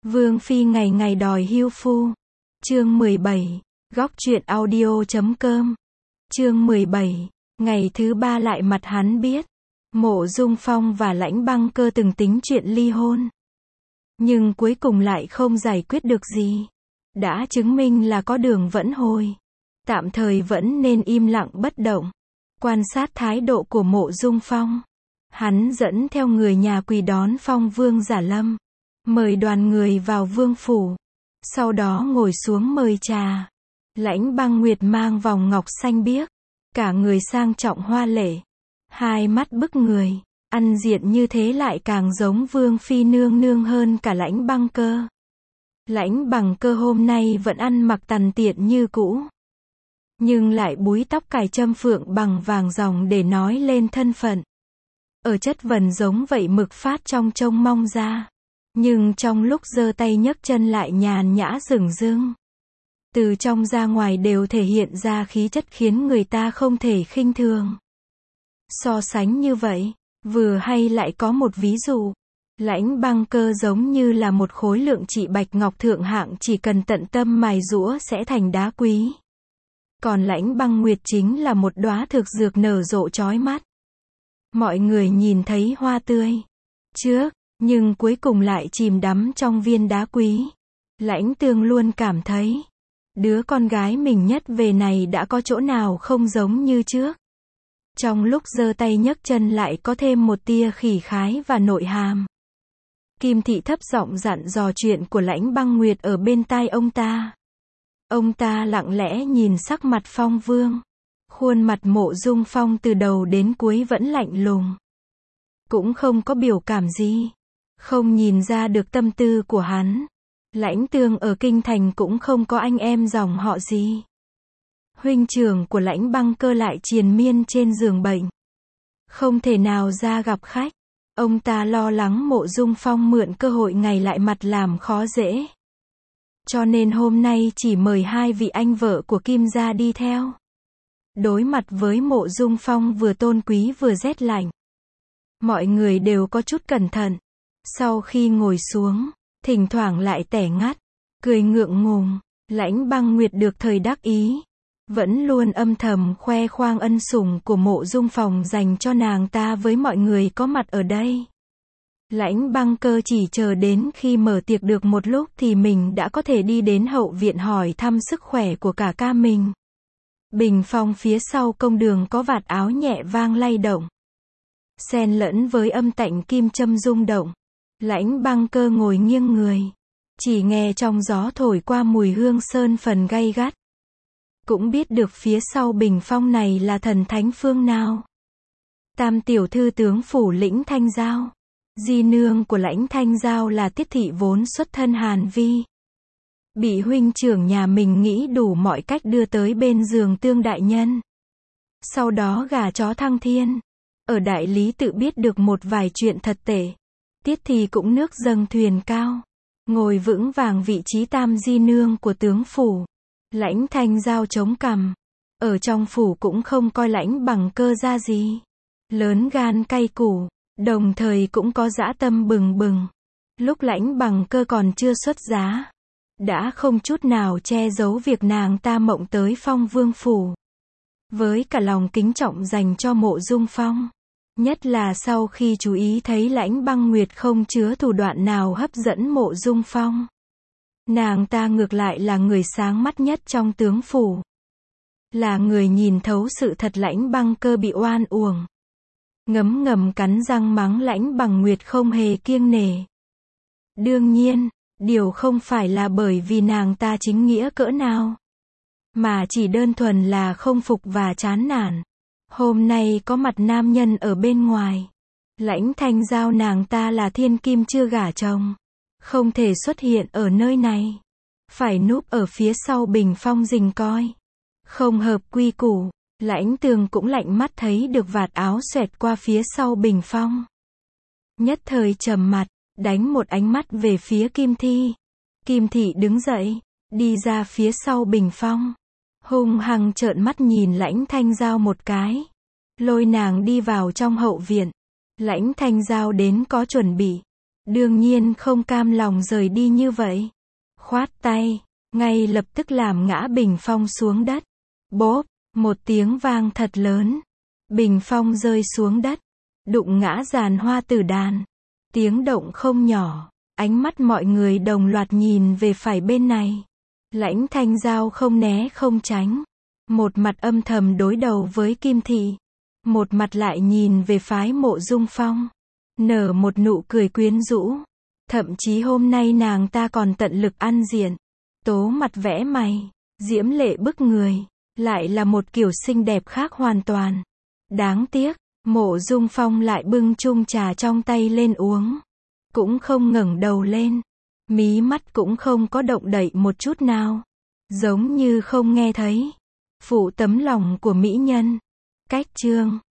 Vương phi ngày ngày đòi hưu phu. Chương 17. Góc truyện audio.com. Chương 17. Ngày thứ 3 lại mặt hắn biết. Mộ Dung Phong và Lãnh Băng Cơ từng tính chuyện ly hôn. Nhưng cuối cùng lại không giải quyết được gì. Đã chứng minh là có đường vẫn hồi. Tạm thời vẫn nên im lặng bất động. Quan sát thái độ của Mộ Dung Phong. Hắn dẫn theo người nhà Quỳ đón Phong Vương Giả Lâm. Mời đoàn người vào vương phủ. Sau đó ngồi xuống mời trà. Lãnh Băng Nguyệt mang vòng ngọc xanh biếc. Cả người sang trọng hoa lệ. Hai mắt bức người. Ăn diện như thế lại càng giống Vương phi nương nương hơn cả Lãnh Băng Cơ. Lãnh Băng Cơ hôm nay vẫn ăn mặc tằn tiện như cũ. Nhưng lại búi tóc cài châm phượng bằng vàng ròng để nói lên thân phận. Ở chất vần giống vậy mực phát trong trông mong ra. Nhưng trong lúc giơ tay nhấc chân lại nhàn nhã dửng dưng. Từ trong ra ngoài đều thể hiện ra khí chất khiến người ta không thể khinh thường. So sánh như vậy, vừa hay lại có một ví dụ. Lãnh Băng Cơ giống như là một khối lượng trị bạch ngọc thượng hạng chỉ cần tận tâm mài giũa sẽ thành đá quý. Còn Lãnh Băng Nguyệt chính là một đóa thực dược nở rộ chói mắt. Mọi người nhìn thấy hoa tươi trước, nhưng cuối cùng lại chìm đắm trong viên đá quý. Lãnh Tương luôn cảm thấy, đứa con gái mình nhất về này đã có chỗ nào không giống như trước. Trong lúc giơ tay nhấc chân lại có thêm một tia khỉ khái và nội hàm. Kim Thị thấp giọng dặn dò chuyện của Lãnh Băng Nguyệt ở bên tai ông ta. Ông ta lặng lẽ nhìn sắc mặt Phong Vương. Khuôn mặt Mộ Dung Phong từ đầu đến cuối vẫn lạnh lùng. Cũng không có biểu cảm gì. Không nhìn ra được tâm tư của hắn. Lãnh Tương ở kinh thành cũng không có anh em dòng họ gì. Huynh trưởng của Lãnh Băng Cơ lại triền miên trên giường bệnh. Không thể nào ra gặp khách. Ông ta lo lắng Mộ Dung Phong mượn cơ hội ngày lại mặt làm khó dễ. Cho nên hôm nay chỉ mời hai vị anh vợ của Kim gia đi theo. Đối mặt với Mộ Dung Phong vừa tôn quý vừa rét lạnh. Mọi người đều có chút cẩn thận. Sau khi ngồi xuống, thỉnh thoảng lại tẻ ngắt, cười ngượng ngùng. Lãnh Băng Nguyệt được thời đắc ý. Vẫn luôn âm thầm khoe khoang ân sủng của Mộ Dung Phong dành cho nàng ta với mọi người có mặt ở đây. Lãnh Băng Cơ chỉ chờ đến khi mở tiệc được một lúc thì mình đã có thể đi đến hậu viện hỏi thăm sức khỏe của cả ca mình. Bình phong phía sau công đường có vạt áo nhẹ vang lay động. Xen lẫn với âm tạnh kim châm rung động. Lãnh Băng Cơ ngồi nghiêng người. Chỉ nghe trong gió thổi qua mùi hương sơn phần gay gắt. Cũng biết được phía sau bình phong này là thần thánh phương nào. Tam tiểu thư tướng phủ Lĩnh Thanh Giao. Di nương của Lãnh Thanh Giao là Tiết thị vốn xuất thân Hàn Vi. Bị huynh trưởng nhà mình nghĩ đủ mọi cách đưa tới bên giường Tương đại nhân. Sau đó gả chó Thăng Thiên. Ở đại lý tự biết được một vài chuyện thật tệ. Tiết thị cũng nước dâng thuyền cao. Ngồi vững vàng vị trí tam di nương của tướng phủ. Lãnh Thanh Giao chống cằm. Ở trong phủ cũng không coi Lãnh Băng Cơ ra gì. Lớn gan cay củ. Đồng thời cũng có dã tâm bừng bừng. Lúc Lãnh Băng Cơ còn chưa xuất giá. Đã không chút nào che giấu việc nàng ta mộng tới Phong Vương phủ. Với cả lòng kính trọng dành cho Mộ Dung Phong. Nhất là sau khi chú ý thấy Lãnh Băng Nguyệt không chứa thủ đoạn nào hấp dẫn Mộ Dung Phong. Nàng ta ngược lại là người sáng mắt nhất trong tướng phủ. Là người nhìn thấu sự thật Lãnh Băng Cơ bị oan uổng. Ngấm ngầm cắn răng mắng Lãnh Băng Nguyệt không hề kiêng nể. Đương nhiên, điều không phải là bởi vì nàng ta chính nghĩa cỡ nào. Mà chỉ đơn thuần là không phục và chán nản. Hôm nay có mặt nam nhân ở bên ngoài. Lãnh Thanh Giao nàng ta là thiên kim chưa gả chồng. Không thể xuất hiện ở nơi này. Phải núp ở phía sau bình phong rình coi. Không hợp quy củ. Lãnh Tường cũng lạnh mắt thấy được vạt áo xoẹt qua phía sau bình phong. Nhất thời trầm mặt, đánh một ánh mắt về phía Kim Thị. Kim Thị đứng dậy, đi ra phía sau bình phong. Hung hăng trợn mắt nhìn Lãnh Thanh Giao một cái. Lôi nàng đi vào trong hậu viện. Lãnh Thanh Giao đến có chuẩn bị. đương nhiên không cam lòng rời đi như vậy. Khoát tay, ngay lập tức làm ngã bình phong xuống đất. Bốp, một tiếng vang thật lớn. Bình phong rơi xuống đất, đụng ngã giàn hoa tử đàn. Tiếng động không nhỏ, ánh mắt mọi người đồng loạt nhìn về phải bên này. Lãnh Thanh Giao không né không tránh. Một mặt âm thầm đối đầu với Kim Thị. Một mặt lại nhìn về phái Mộ Dung Phong. Nở một nụ cười quyến rũ. Thậm chí hôm nay nàng ta còn tận lực ăn diện. Tố mặt vẽ mày, diễm lệ bức người. Lại là một kiểu xinh đẹp khác hoàn toàn. Đáng tiếc, Mộ Dung Phong lại bưng chung trà trong tay lên uống. Cũng không ngẩng đầu lên. Mí mắt cũng không có động đậy một chút nào. Giống như không nghe thấy. Phụ tấm lòng của mỹ nhân. Cách chương